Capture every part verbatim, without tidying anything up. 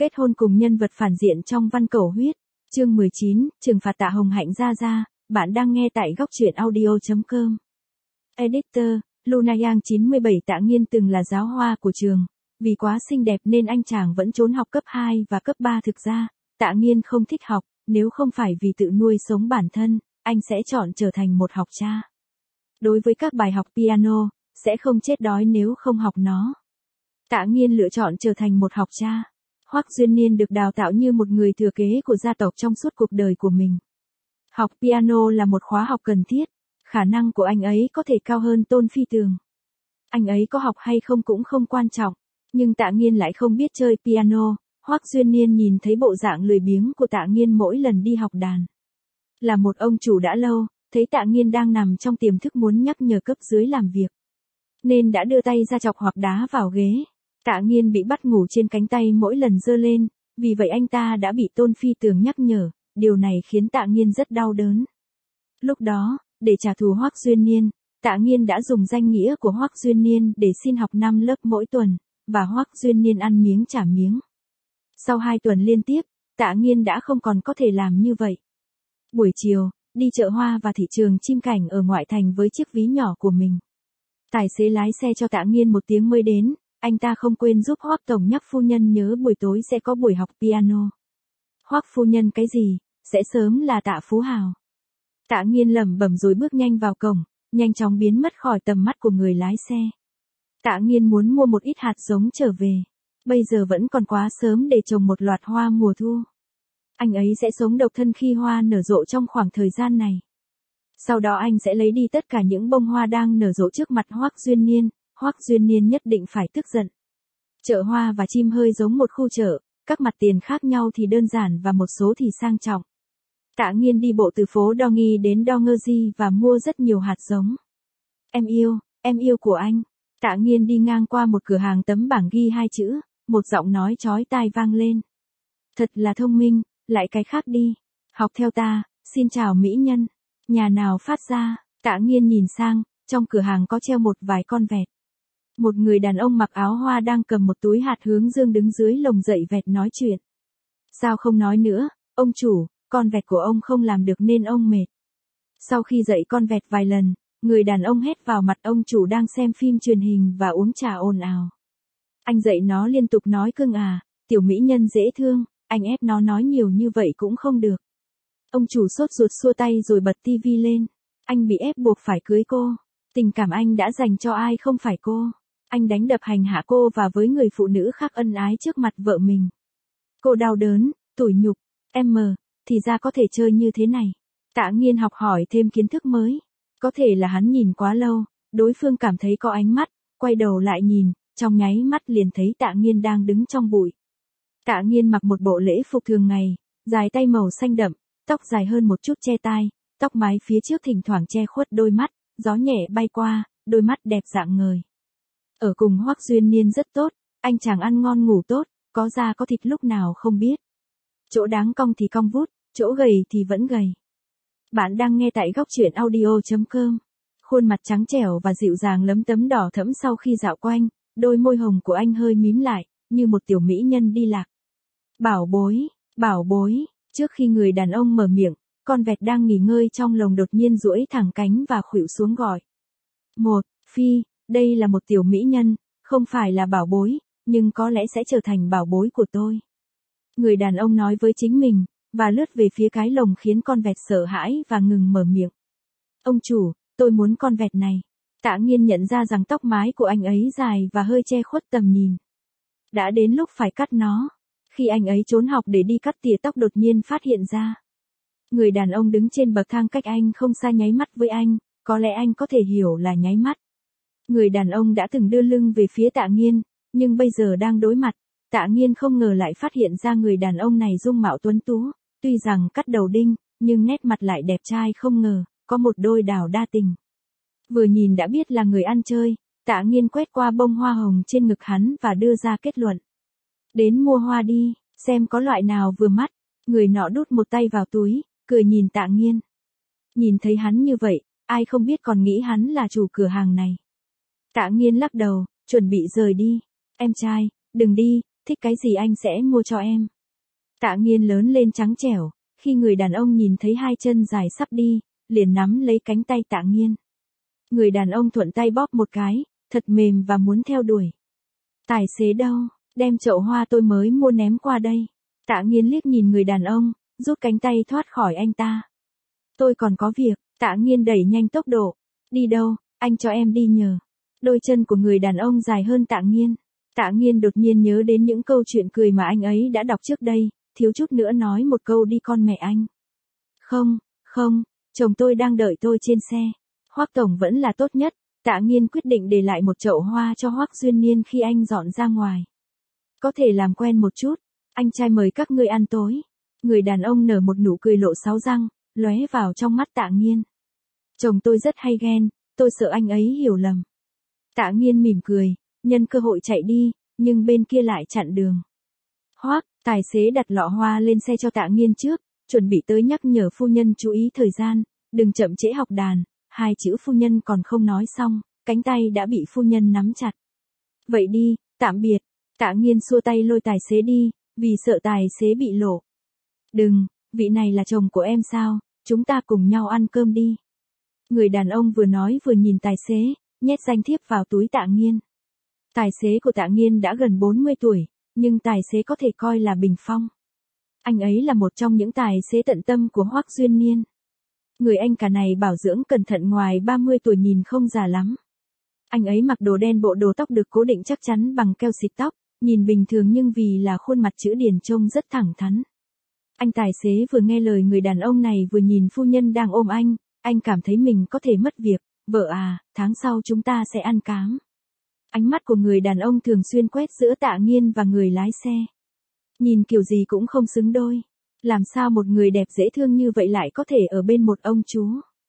Kết hôn cùng nhân vật phản diện trong Văn Cẩu Huyết. Chương mười chín, trừng phạt Tạ Hồng Hạnh ra ra. Bạn đang nghe tại góc truyện audio chấm com. Editor, Luna Yang chín mươi bảy. Tạ Nghiên từng là giáo hoa của trường. Vì quá xinh đẹp nên anh chàng vẫn trốn học cấp hai và cấp ba. Thực ra, Tạ Nghiên không thích học, nếu không phải vì tự nuôi sống bản thân, anh sẽ chọn trở thành một học cha. Đối với các bài học piano, sẽ không chết đói nếu không học nó. Tạ Nghiên lựa chọn trở thành một học cha. Hoắc Duyên Niên được đào tạo như một người thừa kế của gia tộc trong suốt cuộc đời của mình. Học piano là một khóa học cần thiết, khả năng của anh ấy có thể cao hơn Tôn Phi Tường. Anh ấy có học hay không cũng không quan trọng, nhưng Tạ Nghiên lại không biết chơi piano. Hoắc Duyên Niên nhìn thấy bộ dạng lười biếng của Tạ Nghiên mỗi lần đi học đàn. Là một ông chủ đã lâu, thấy Tạ Nghiên đang nằm trong tiềm thức muốn nhắc nhở cấp dưới làm việc, nên đã đưa tay ra chọc hoặc đá vào ghế. Tạ Nghiên bị bắt ngủ trên cánh tay mỗi lần giơ lên, vì vậy anh ta đã bị Tôn Phi Tường nhắc nhở, điều này khiến Tạ Nghiên rất đau đớn. Lúc đó, để trả thù Hoắc Duyên Niên, Tạ Nghiên đã dùng danh nghĩa của Hoắc Duyên Niên để xin học năm lớp mỗi tuần, và Hoắc Duyên Niên ăn miếng trả miếng. Sau hai tuần liên tiếp, Tạ Nghiên đã không còn có thể làm như vậy. Buổi chiều, đi chợ hoa và thị trường chim cảnh ở ngoại thành với chiếc ví nhỏ của mình. Tài xế lái xe cho Tạ Nghiên một tiếng mới đến, anh ta không quên giúp Hoắc tổng nhắc phu nhân nhớ buổi tối sẽ có buổi học piano. Hoắc phu nhân cái gì, sẽ sớm là Tạ Phú Hào. Tạ Nghiên lẩm bẩm rồi bước nhanh vào cổng, nhanh chóng biến mất khỏi tầm mắt của người lái xe. Tạ Nghiên muốn mua một ít hạt giống trở về. Bây giờ vẫn còn quá sớm để trồng một loạt hoa mùa thu. Anh ấy sẽ sống độc thân khi hoa nở rộ trong khoảng thời gian này. Sau đó anh sẽ lấy đi tất cả những bông hoa đang nở rộ trước mặt Hoắc Duyên Niên. Hoắc Duyên Niên nhất định phải tức giận. Chợ hoa và chim hơi giống một khu chợ, các mặt tiền khác nhau thì đơn giản và một số thì sang trọng. Tạ Nghiên đi bộ từ phố Đo Nghi đến Đo Ngơ Di và mua rất nhiều hạt giống. Em yêu, em yêu của anh. Tạ Nghiên đi ngang qua một cửa hàng tấm bảng ghi hai chữ, một giọng nói chói tai vang lên. Thật là thông minh, lại cái khác đi. Học theo ta, xin chào mỹ nhân. Nhà nào phát ra? Tạ Nghiên nhìn sang, trong cửa hàng có treo một vài con vẹt. Một người đàn ông mặc áo hoa đang cầm một túi hạt hướng dương đứng dưới lồng dậy vẹt nói chuyện. Sao không nói nữa, ông chủ, con vẹt của ông không làm được nên ông mệt. Sau khi dạy con vẹt vài lần, người đàn ông hét vào mặt ông chủ đang xem phim truyền hình và uống trà ồn ào. Anh dạy nó liên tục nói cưng à, tiểu mỹ nhân dễ thương, anh ép nó nói nhiều như vậy cũng không được. Ông chủ sốt ruột xua tay rồi bật tivi lên. Anh bị ép buộc phải cưới cô. Tình cảm anh đã dành cho ai không phải cô. Anh đánh đập hành hạ cô và với người phụ nữ khác ân ái trước mặt vợ mình. Cô đau đớn, tủi nhục, em mờ, thì ra có thể chơi như thế này. Tạ Nghiên học hỏi thêm kiến thức mới. Có thể là hắn nhìn quá lâu, đối phương cảm thấy có ánh mắt, quay đầu lại nhìn, trong nháy mắt liền thấy Tạ Nghiên đang đứng trong bụi. Tạ Nghiên mặc một bộ lễ phục thường ngày, dài tay màu xanh đậm, tóc dài hơn một chút che tai, tóc mái phía trước thỉnh thoảng che khuất đôi mắt, gió nhẹ bay qua, đôi mắt đẹp rạng ngời. Ở cùng Hoắc Duyên Niên rất tốt, anh chàng ăn ngon ngủ tốt, có da có thịt lúc nào không biết. Chỗ đáng cong thì cong vút, chỗ gầy thì vẫn gầy. Bạn đang nghe tại góc truyện audio chấm com. Khuôn mặt trắng trẻo và dịu dàng lấm tấm đỏ thẫm sau khi dạo quanh, đôi môi hồng của anh hơi mím lại, như một tiểu mỹ nhân đi lạc. Bảo bối, bảo bối, trước khi người đàn ông mở miệng, con vẹt đang nghỉ ngơi trong lồng đột nhiên duỗi thẳng cánh và khuỵu xuống gọi. Một, Phi, đây là một tiểu mỹ nhân, không phải là bảo bối, nhưng có lẽ sẽ trở thành bảo bối của tôi. Người đàn ông nói với chính mình, và lướt về phía cái lồng khiến con vẹt sợ hãi và ngừng mở miệng. Ông chủ, tôi muốn con vẹt này. Tạ Nghiên nhận ra rằng tóc mái của anh ấy dài và hơi che khuất tầm nhìn. Đã đến lúc phải cắt nó. Khi anh ấy trốn học để đi cắt tỉa tóc đột nhiên phát hiện ra. Người đàn ông đứng trên bậc thang cách anh không xa nháy mắt với anh, có lẽ anh có thể hiểu là nháy mắt. Người đàn ông đã từng đưa lưng về phía Tạ Nghiên, nhưng bây giờ đang đối mặt. Tạ Nghiên không ngờ lại phát hiện ra người đàn ông này dung mạo tuấn tú, tuy rằng cắt đầu đinh, nhưng nét mặt lại đẹp trai không ngờ, có một đôi đào đa tình. Vừa nhìn đã biết là người ăn chơi, Tạ Nghiên quét qua bông hoa hồng trên ngực hắn và đưa ra kết luận. Đến mua hoa đi, xem có loại nào vừa mắt. Người nọ đút một tay vào túi, cười nhìn Tạ Nghiên. Nhìn thấy hắn như vậy, ai không biết còn nghĩ hắn là chủ cửa hàng này. Tạ Nghiên lắc đầu, chuẩn bị rời đi. Em trai, đừng đi, thích cái gì anh sẽ mua cho em. Tạ Nghiên lớn lên trắng trẻo, khi người đàn ông nhìn thấy hai chân dài sắp đi, liền nắm lấy cánh tay Tạ Nghiên. Người đàn ông thuận tay bóp một cái, thật mềm và muốn theo đuổi. Tài xế đâu, đem chậu hoa tôi mới mua ném qua đây. Tạ Nghiên liếc nhìn người đàn ông, rút cánh tay thoát khỏi anh ta. Tôi còn có việc. Tạ Nghiên đẩy nhanh tốc độ. Đi đâu, anh cho em đi nhờ. Đôi chân của người đàn ông dài hơn Tạ Nghiên. Tạ Nghiên đột nhiên nhớ đến những câu chuyện cười mà anh ấy đã đọc trước đây, thiếu chút nữa nói một câu đi con mẹ anh. Không, không, chồng tôi đang đợi tôi trên xe. Hoắc tổng vẫn là tốt nhất. Tạ Nghiên quyết định để lại một chậu hoa cho Hoắc Duyên Niên khi anh dọn ra ngoài. Có thể làm quen một chút, anh trai mời các ngươi ăn tối. Người đàn ông nở một nụ cười lộ sáu răng, lóe vào trong mắt Tạ Nghiên. Chồng tôi rất hay ghen, tôi sợ anh ấy hiểu lầm. Tạ Nghiên mỉm cười, nhân cơ hội chạy đi, nhưng bên kia lại chặn đường. Hoắc, tài xế đặt lọ hoa lên xe cho Tạ Nghiên trước, chuẩn bị tới nhắc nhở phu nhân chú ý thời gian, đừng chậm trễ học đàn. Hai chữ phu nhân còn không nói xong, cánh tay đã bị phu nhân nắm chặt. Vậy đi, tạm biệt. Tạ Nghiên xua tay lôi tài xế đi, vì sợ tài xế bị lộ. Đừng, vị này là chồng của em sao, chúng ta cùng nhau ăn cơm đi. Người đàn ông vừa nói vừa nhìn tài xế, nhét danh thiếp vào túi Tạ Nghiên. Tài xế của Tạ Nghiên đã gần bốn mươi tuổi, nhưng tài xế có thể coi là bình phong. Anh ấy là một trong những tài xế tận tâm của Hoắc Duyên Niên. Người anh cả này bảo dưỡng cẩn thận, ngoài ba mươi tuổi nhìn không già lắm. Anh ấy mặc đồ đen, bộ đồ tóc được cố định chắc chắn bằng keo xịt tóc, nhìn bình thường nhưng vì là khuôn mặt chữ điển trông rất thẳng thắn. Anh tài xế vừa nghe lời người đàn ông này vừa nhìn phu nhân đang ôm anh, anh cảm thấy mình có thể mất việc. Vợ à, tháng sau chúng ta sẽ ăn cám. Ánh mắt của người đàn ông thường xuyên quét giữa Tạ Nghiên và người lái xe. Nhìn kiểu gì cũng không xứng đôi. Làm sao một người đẹp dễ thương như vậy lại có thể ở bên một ông chú?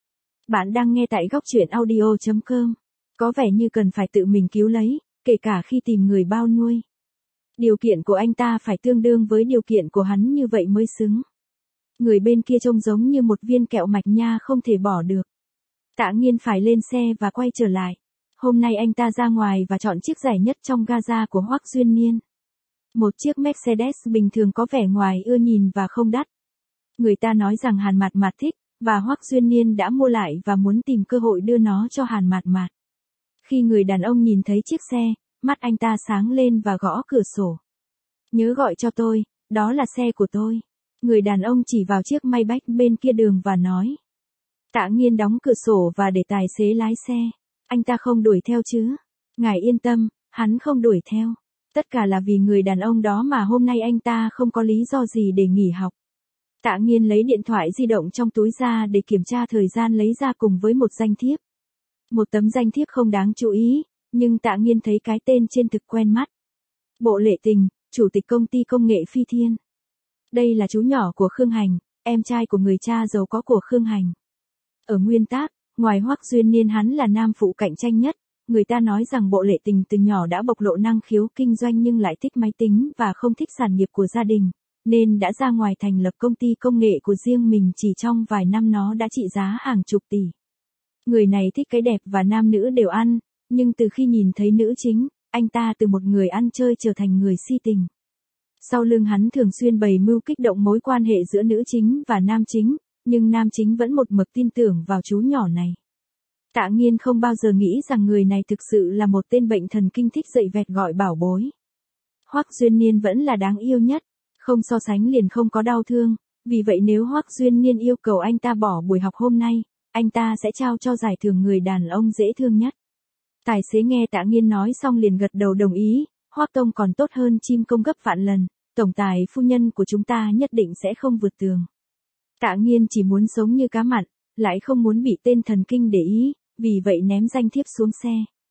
Bạn đang nghe tại góc truyện audio chấm com. Có vẻ như cần phải tự mình cứu lấy, kể cả khi tìm người bao nuôi. Điều kiện của anh ta phải tương đương với điều kiện của hắn như vậy mới xứng. Người bên kia trông giống như một viên kẹo mạch nha không thể bỏ được. Tạ Nghiên phải lên xe và quay trở lại. Hôm nay anh ta ra ngoài và chọn chiếc rẻ nhất trong Gaza của Hoắc Duyên Niên. Một chiếc Mercedes bình thường có vẻ ngoài ưa nhìn và không đắt. Người ta nói rằng Hàn Mạt Mạt thích, và Hoắc Duyên Niên đã mua lại và muốn tìm cơ hội đưa nó cho Hàn Mạt Mạt. Khi người đàn ông nhìn thấy chiếc xe, mắt anh ta sáng lên và gõ cửa sổ. Nhớ gọi cho tôi, đó là xe của tôi. Người đàn ông chỉ vào chiếc Maybach bên kia đường và nói. Tạ Nghiên đóng cửa sổ và để tài xế lái xe. Anh ta không đuổi theo chứ? Ngài yên tâm, hắn không đuổi theo. Tất cả là vì người đàn ông đó mà hôm nay anh ta không có lý do gì để nghỉ học. Tạ Nghiên lấy điện thoại di động trong túi ra để kiểm tra thời gian, lấy ra cùng với một danh thiếp. Một tấm danh thiếp không đáng chú ý, nhưng Tạ Nghiên thấy cái tên trên thực quen mắt. Bộ Lệ Tình, chủ tịch công ty công nghệ Phi Thiên. Đây là chú nhỏ của Khương Hành, em trai của người cha giàu có của Khương Hành. Ở nguyên tác, ngoài Hoắc Duyên Niên hắn là nam phụ cạnh tranh nhất. Người ta nói rằng Bộ Lệ Tình từ nhỏ đã bộc lộ năng khiếu kinh doanh nhưng lại thích máy tính và không thích sản nghiệp của gia đình, nên đã ra ngoài thành lập công ty công nghệ của riêng mình, chỉ trong vài năm nó đã trị giá hàng chục tỷ. Người này thích cái đẹp và nam nữ đều ăn, nhưng từ khi nhìn thấy nữ chính, anh ta từ một người ăn chơi trở thành người si tình. Sau lưng hắn thường xuyên bày mưu kích động mối quan hệ giữa nữ chính và nam chính, nhưng nam chính vẫn một mực tin tưởng vào chú nhỏ này. Tạ Nghiên không bao giờ nghĩ rằng người này thực sự là một tên bệnh thần kinh thích dậy vẹt gọi bảo bối. Hoắc Duyên Niên vẫn là đáng yêu nhất, không so sánh liền không có đau thương, vì vậy nếu Hoắc Duyên Niên yêu cầu anh ta bỏ buổi học hôm nay, anh ta sẽ trao cho giải thưởng người đàn ông dễ thương nhất. Tài xế nghe Tạ Nghiên nói xong liền gật đầu đồng ý, Hoắc Tông còn tốt hơn chim công gấp vạn lần, tổng tài phu nhân của chúng ta nhất định sẽ không vượt tường. Tạ Nghiên chỉ muốn sống như cá mặn, lại không muốn bị tên thần kinh để ý, vì vậy ném danh thiếp xuống xe.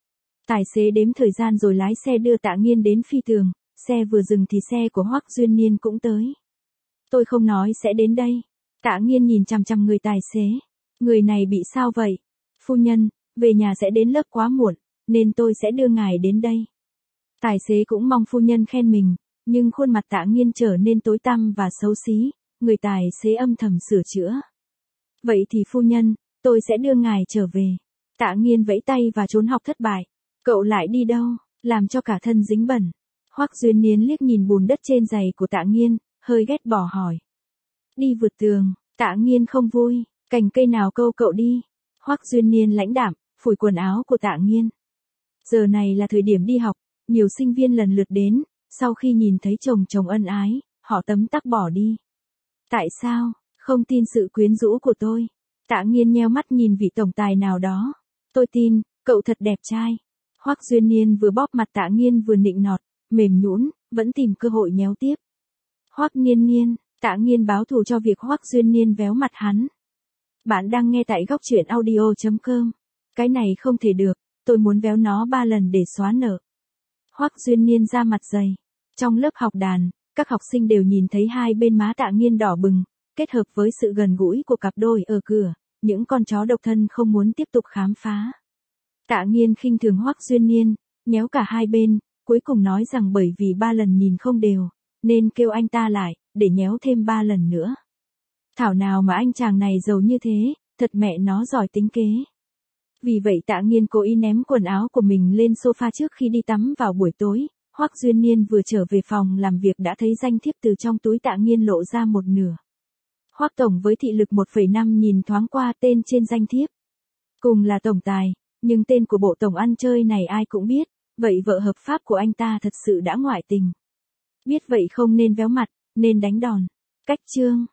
Tài xế đếm thời gian rồi lái xe đưa Tạ Nghiên đến phi tường, xe vừa dừng thì xe của Hoắc Duyên Niên cũng tới. Tôi không nói sẽ đến đây. Tạ Nghiên nhìn chằm chằm người tài xế. Người này bị sao vậy? Phu nhân, về nhà sẽ đến lớp quá muộn, nên tôi sẽ đưa ngài đến đây. Tài xế cũng mong phu nhân khen mình, nhưng khuôn mặt Tạ Nghiên trở nên tối tăm và xấu xí, người tài xế âm thầm sửa chữa. Vậy thì phu nhân, tôi sẽ đưa ngài trở về. Tạ Nghiên vẫy tay và trốn học thất bại. Cậu lại đi đâu, làm cho cả thân dính bẩn. Hoắc Duyên Niên liếc nhìn bùn đất trên giày của Tạ Nghiên, hơi ghét bỏ hỏi. Đi vượt tường, Tạ Nghiên không vui, cành cây nào câu cậu đi. Hoắc Duyên Niên lãnh đạm, phủi quần áo của Tạ Nghiên. Giờ này là thời điểm đi học, nhiều sinh viên lần lượt đến, sau khi nhìn thấy chồng chồng ân ái, họ tấm tắc bỏ đi. Tại sao, không tin sự quyến rũ của tôi? Tạ Nghiên nheo mắt nhìn vị tổng tài nào đó. Tôi tin, cậu thật đẹp trai. Hoắc Duyên Niên vừa bóp mặt Tạ Nghiên vừa nịnh nọt, mềm nhũn, vẫn tìm cơ hội nhéo tiếp. Hoắc Niên Niên, Tạ Nghiên báo thù cho việc Hoắc Duyên Niên véo mặt hắn. Bạn đang nghe tại góc truyện audio chấm com. Cái này không thể được, tôi muốn véo nó ba lần để xóa nợ. Hoắc Duyên Niên ra mặt dày. Trong lớp học đàn, các học sinh đều nhìn thấy hai bên má Tạ Nghiên đỏ bừng, kết hợp với sự gần gũi của cặp đôi ở cửa, những con chó độc thân không muốn tiếp tục khám phá. Tạ Nghiên khinh thường Hoắc Duyên Niên, nhéo cả hai bên, cuối cùng nói rằng bởi vì ba lần nhìn không đều, nên kêu anh ta lại, để nhéo thêm ba lần nữa. Thảo nào mà anh chàng này giàu như thế, thật mẹ nó giỏi tính kế. Vì vậy Tạ Nghiên cố ý ném quần áo của mình lên sofa trước khi đi tắm vào buổi tối. Hoắc Duyên Niên vừa trở về phòng làm việc đã thấy danh thiếp từ trong túi Tạ Nghiên lộ ra một nửa. Hoắc tổng với thị lực một phẩy năm nhìn thoáng qua tên trên danh thiếp. Cùng là tổng tài, nhưng tên của bộ tổng ăn chơi này ai cũng biết, vậy vợ hợp pháp của anh ta thật sự đã ngoại tình. Biết vậy không nên véo mặt, nên đánh đòn. Cách chương